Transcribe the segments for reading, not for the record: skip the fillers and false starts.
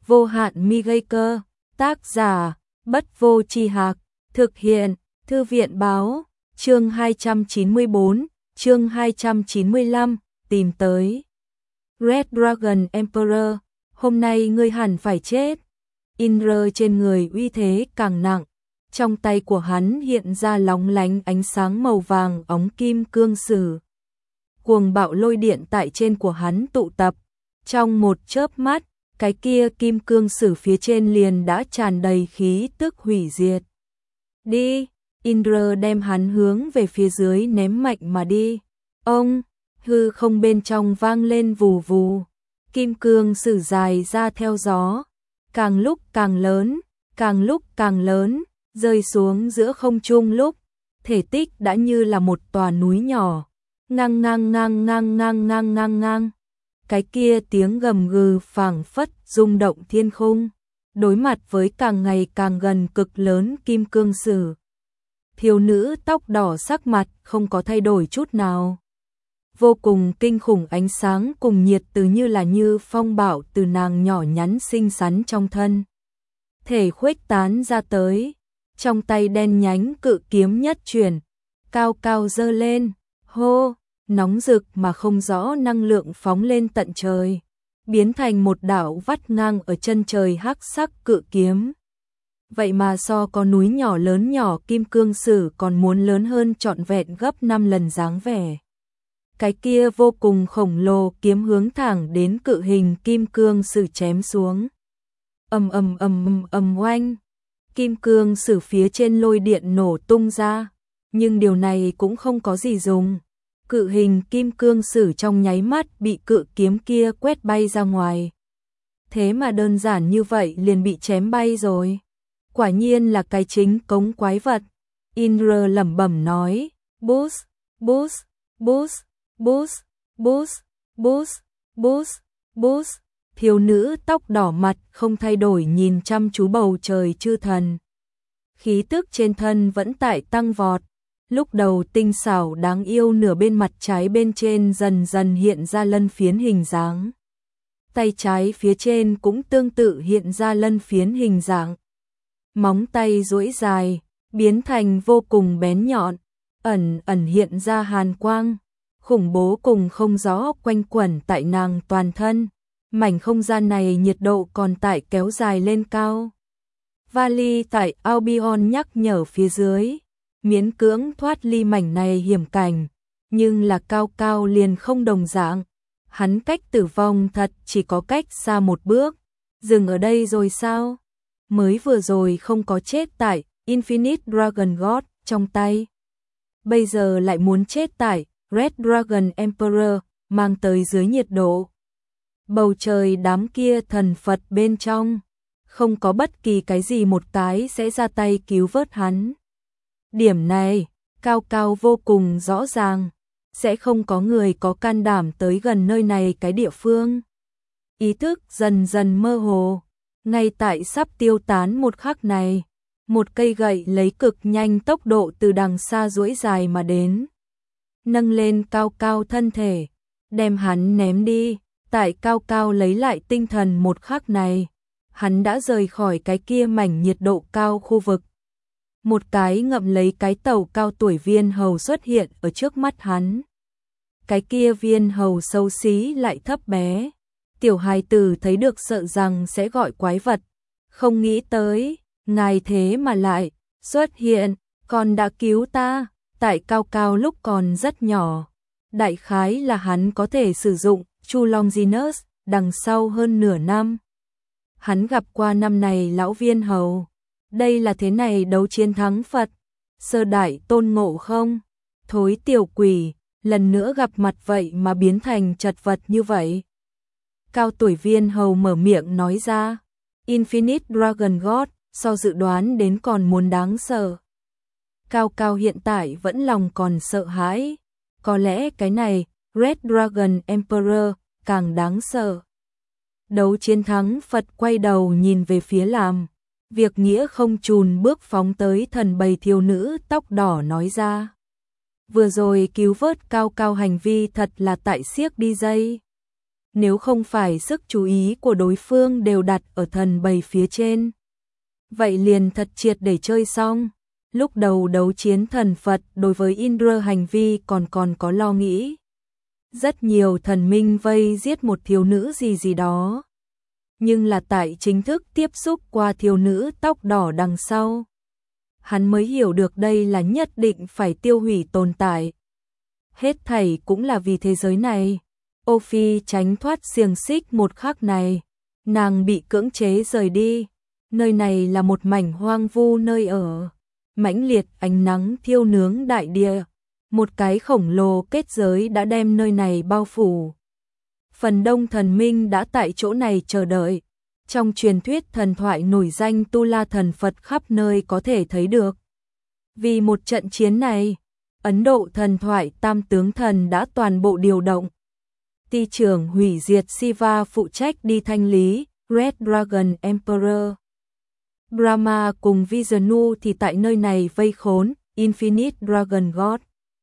Vô hạn mi gây cơ. Tác giả Bất Vô Tri Hạc. Thực hiện Thư viện báo. Chương 294, chương 295, tìm tới. Red Dragon Emperor, hôm nay ngươi hẳn phải chết. Indra trên người uy thế càng nặng, trong tay của hắn hiện ra lóng lánh ánh sáng màu vàng óng kim cương sử. Cuồng bạo lôi điện tại trên của hắn tụ tập, trong một chớp mắt, cái kia kim cương sử phía trên liền đã tràn đầy khí tức hủy diệt. Đi! Indra đem hắn hướng về phía dưới ném mạnh mà đi. Ông! Hư không bên trong vang lên vù vù. Kim cương sử dài ra theo gió, càng lúc càng lớn, càng lúc càng lớn, rơi xuống giữa không trung lúc, thể tích đã như là một tòa núi nhỏ. Ngang ngang ngang ngang ngang ngang ngang ngang. Cái kia tiếng gầm gừ phảng phất rung động thiên khung, đối mặt với càng ngày càng gần cực lớn kim cương sử. Thiếu nữ tóc đỏ sắc mặt không có thay đổi chút nào. Vô cùng kinh khủng ánh sáng cùng nhiệt từ như phong bạo từ nàng nhỏ nhắn xinh xắn trong thân thể khuếch tán ra tới, trong tay đen nhánh cự kiếm nhất chuyển, cao cao giơ lên, hô, nóng rực mà không rõ năng lượng phóng lên tận trời, biến thành một đạo vắt ngang ở chân trời hắc sắc cự kiếm. Vậy mà so có núi nhỏ lớn nhỏ kim cương sử còn muốn lớn hơn trọn vẹn gấp 5 lần dáng vẻ. Cái kia vô cùng khổng lồ kiếm hướng thẳng đến cự hình kim cương sử chém xuống. Ầm ầm ầm ầm oanh. Kim cương sử phía trên lôi điện nổ tung ra, nhưng điều này cũng không có gì dùng. Cự hình kim cương sử trong nháy mắt bị cự kiếm kia quét bay ra ngoài. Thế mà đơn giản như vậy liền bị chém bay rồi. Quả nhiên là cái chính cống quái vật. Indra lẩm bẩm nói, boost, boost, boost, boost, boost, boost, boost, boost. Thiếu nữ tóc đỏ mặt không thay đổi nhìn chăm chú bầu trời chư thần. Khí tức trên thân vẫn tại tăng vọt. Lúc đầu tinh xảo đáng yêu nửa bên mặt trái bên trên dần dần hiện ra lân phiến hình dáng. Tay trái phía trên cũng tương tự hiện ra lân phiến hình dạng. Móng tay duỗi dài, biến thành vô cùng bén nhọn, ẩn ẩn hiện ra hàn quang, khủng bố cùng không rõ quanh quẩn tại nàng toàn thân. Mảnh không gian này nhiệt độ còn tại kéo dài lên cao. Vali tại Albion nhắc nhở phía dưới, miễn cưỡng thoát ly mảnh này hiểm cảnh, nhưng là cao cao liền không đồng dạng. Hắn cách tử vong thật chỉ có cách xa một bước. Dừng ở đây rồi sao? Mới vừa rồi không có chết tại Infinite Dragon God trong tay. Bây giờ lại muốn chết tại Red Dragon Emperor mang tới dưới nhiệt độ. Bầu trời đám kia thần Phật bên trong, không có bất kỳ cái gì một cái sẽ ra tay cứu vớt hắn. Điểm này, cao cao vô cùng rõ ràng, sẽ không có người có can đảm tới gần nơi này cái địa phương. Ý thức dần dần mơ hồ, ngay tại sắp tiêu tán một khắc này, một cây gậy lấy cực nhanh tốc độ từ đằng xa duỗi dài mà đến. Nâng lên cao cao thân thể, đem hắn ném đi. Tại cao cao lấy lại tinh thần một khắc này, hắn đã rời khỏi cái kia mảnh nhiệt độ cao khu vực. Một cái ngậm lấy cái tàu cao tuổi viên hầu xuất hiện ở trước mắt hắn. Cái kia viên hầu xấu xí lại thấp bé. Tiểu hài tử thấy được sợ rằng sẽ gọi quái vật. Không nghĩ tới, ngài thế mà lại xuất hiện, còn đã cứu ta. Tại cao cao lúc còn rất nhỏ, đại khái là hắn có thể sử dụng Chu Longinus đằng sau hơn nửa năm. Hắn gặp qua năm này lão viên hầu. Đây là thế này đấu chiến thắng Phật. Sơ đại tôn ngộ không? Thối tiểu quỷ, lần nữa gặp mặt vậy mà biến thành chật vật như vậy. Cao tuổi viên hầu mở miệng nói ra. Infinite Dragon God, so dự đoán đến còn muốn đáng sợ. Cao cao hiện tại vẫn lòng còn sợ hãi. Có lẽ cái này, Red Dragon Emperor, càng đáng sợ. Đấu chiến thắng Phật quay đầu nhìn về phía làm. Việc nghĩa không chùn bước phóng tới thần bầy thiếu nữ tóc đỏ nói ra. Vừa rồi cứu vớt cao cao hành vi thật là tại siếc đi dây. nếu không phải sức chú ý của đối phương đều đặt ở thần bầy phía trên. Vậy liền thật triệt để chơi xong. Lúc đầu đấu chiến thần Phật đối với Indra hành vi còn có lo nghĩ. Rất nhiều thần minh vây giết một thiếu nữ gì đó. Nhưng là tại chính thức tiếp xúc qua thiếu nữ tóc đỏ đằng sau. Hắn mới hiểu được đây là nhất định phải tiêu hủy tồn tại. Hết thảy cũng là vì thế giới này. Ô Phi tránh thoát xiềng xích một khắc này. Nàng bị cưỡng chế rời đi. Nơi này là một mảnh hoang vu nơi ở. Mãnh liệt ánh nắng thiêu nướng đại địa. Một cái khổng lồ kết giới đã đem nơi này bao phủ. Phần đông thần minh đã tại chỗ này chờ đợi. Trong truyền thuyết thần thoại nổi danh Tu La thần Phật khắp nơi có thể thấy được. Vì một trận chiến này, Ấn Độ thần thoại Tam tướng thần đã toàn bộ điều động. Ty trưởng hủy diệt Shiva phụ trách đi thanh lý Red Dragon Emperor. Brahma cùng Vishnu thì tại nơi này vây khốn Infinite Dragon God.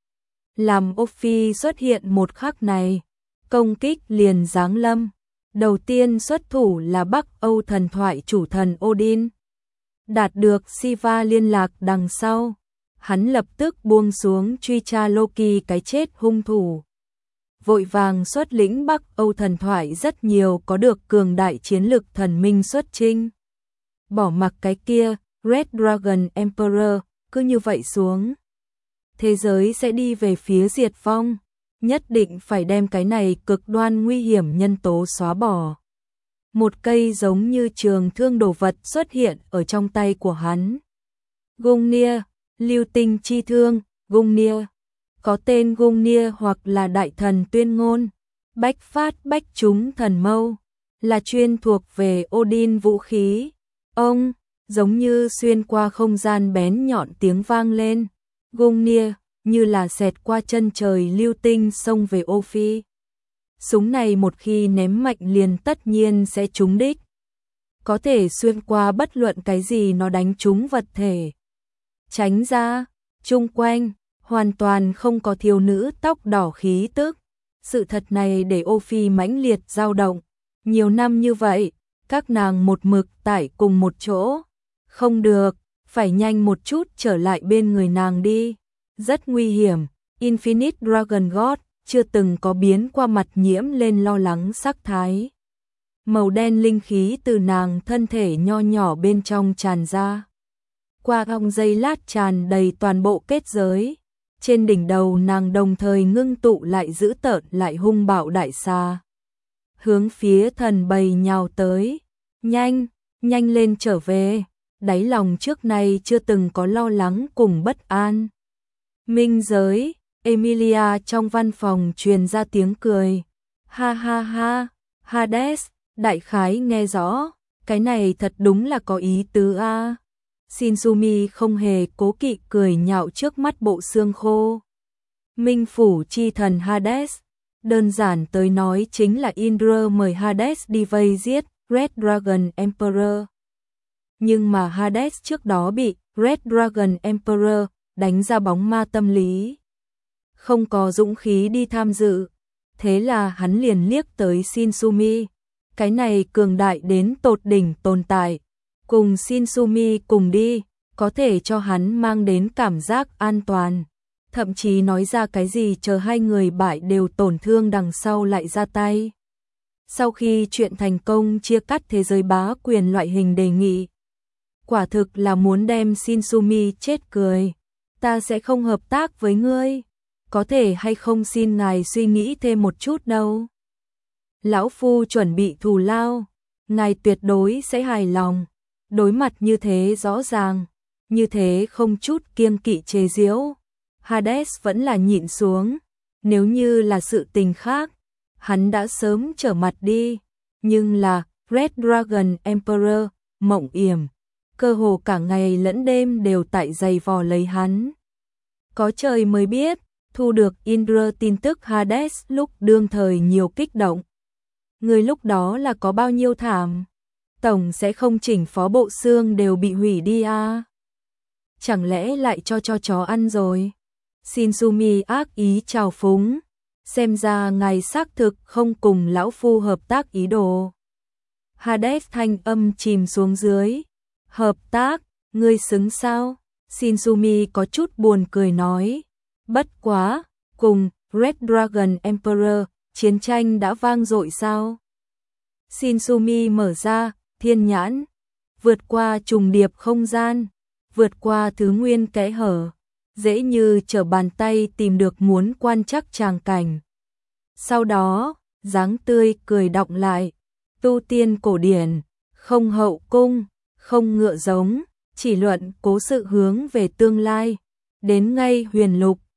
Làm Ô Phi xuất hiện một khắc này, công kích liền giáng lâm. Đầu tiên xuất thủ là Bắc Âu thần thoại chủ thần Odin. Đạt được Shiva liên lạc đằng sau, hắn lập tức buông xuống truy tra Loki cái chết hung thủ. Vội vàng xuất lĩnh Bắc Âu thần thoại rất nhiều có được cường đại chiến lực thần minh xuất chinh. Bỏ mặc cái kia, Red Dragon Emperor, cứ như vậy xuống. Thế giới sẽ đi về phía diệt vong. Nhất định phải đem cái này cực đoan nguy hiểm nhân tố xóa bỏ. Một cây giống như trường thương đồ vật xuất hiện ở trong tay của hắn. Gungnir, lưu tinh chi thương, Gungnir. Có tên Gungnir hoặc là đại thần tuyên ngôn. Bách phát bách chúng thần mâu. Là chuyên thuộc về Odin vũ khí. Ông, giống như xuyên qua không gian bén nhọn tiếng vang lên. Gungnir, như là xẹt qua chân trời lưu tinh xông về Ô Phi. Súng này một khi ném mạnh liền tất nhiên sẽ trúng đích. Có thể xuyên qua bất luận cái gì nó đánh trúng vật thể. Tránh ra, chung quanh, hoàn toàn không có thiếu nữ tóc đỏ khí tức. Sự thật này để Ô Phi mãnh liệt dao động. Nhiều năm như vậy, các nàng một mực tại cùng một chỗ. Không được, phải nhanh một chút trở lại bên người nàng đi. Rất nguy hiểm, Infinite Dragon God chưa từng có biến qua mặt nhiễm lên lo lắng sắc thái. Màu đen linh khí từ nàng thân thể nho nhỏ bên trong tràn ra. Qua vòng giây lát tràn đầy toàn bộ kết giới. Trên đỉnh đầu nàng đồng thời ngưng tụ lại dữ tợn lại hung bạo đại xà. Hướng phía thần bầy nhào tới. Nhanh, nhanh lên trở về. Đáy lòng trước nay chưa từng có lo lắng cùng bất an. Minh giới, Emilia trong văn phòng truyền ra tiếng cười. Ha ha ha, Hades, đại khái nghe rõ, cái này thật đúng là có ý tứ a. Shinzumi không hề cố kỵ cười nhạo trước mắt bộ xương khô. Minh phủ chi thần Hades, đơn giản tới nói chính là Indra mời Hades đi vây giết Red Dragon Emperor. Nhưng mà Hades trước đó bị Red Dragon Emperor đánh ra bóng ma tâm lý. Không có dũng khí đi tham dự. Thế là hắn liền liếc tới Shinzumi. Cái này cường đại đến tột đỉnh tồn tại. Cùng Shinzumi cùng đi, có thể cho hắn mang đến cảm giác an toàn. Thậm chí nói ra cái gì chờ hai người bại đều tổn thương đằng sau lại ra tay. Sau khi chuyện thành công chia cắt thế giới bá quyền loại hình đề nghị. Quả thực là muốn đem Shinzumi chết cười. Ta sẽ không hợp tác với ngươi. Có thể hay không xin ngài suy nghĩ thêm một chút đâu. Lão Phu chuẩn bị thù lao. Ngài tuyệt đối sẽ hài lòng. Đối mặt như thế rõ ràng. Như thế không chút kiêng kỵ chế giễu. Hades vẫn là nhịn xuống. Nếu như là sự tình khác, hắn đã sớm trở mặt đi. Nhưng là Red Dragon Emperor, Mộng Yểm. Cơ hồ cả ngày lẫn đêm đều tại giày vò lấy hắn. Có trời mới biết, thu được Indra tin tức Hades lúc đương thời nhiều kích động. Người lúc đó là có bao nhiêu thảm. Tổng sẽ không chỉnh phó bộ xương đều bị hủy đi à. Chẳng lẽ lại cho chó ăn rồi. Shinzumi ác ý trào phúng. xem ra ngài xác thực không cùng lão phu hợp tác ý đồ. Hades thanh âm chìm xuống dưới. Hợp tác, ngươi xứng sao? Shinzumi có chút buồn cười nói. Bất quá, cùng Red Dragon Emperor, chiến tranh đã vang dội sao? Shinzumi mở ra, thiên nhãn, vượt qua trùng điệp không gian, vượt qua thứ nguyên kẽ hở, dễ như trở bàn tay tìm được muốn quan trắc tràng cảnh. Sau đó, dáng tươi cười đọng lại, tu tiên cổ điển, không hậu cung, không ngựa giống, chỉ luận cố sự hướng về tương lai, đến ngay huyền lục,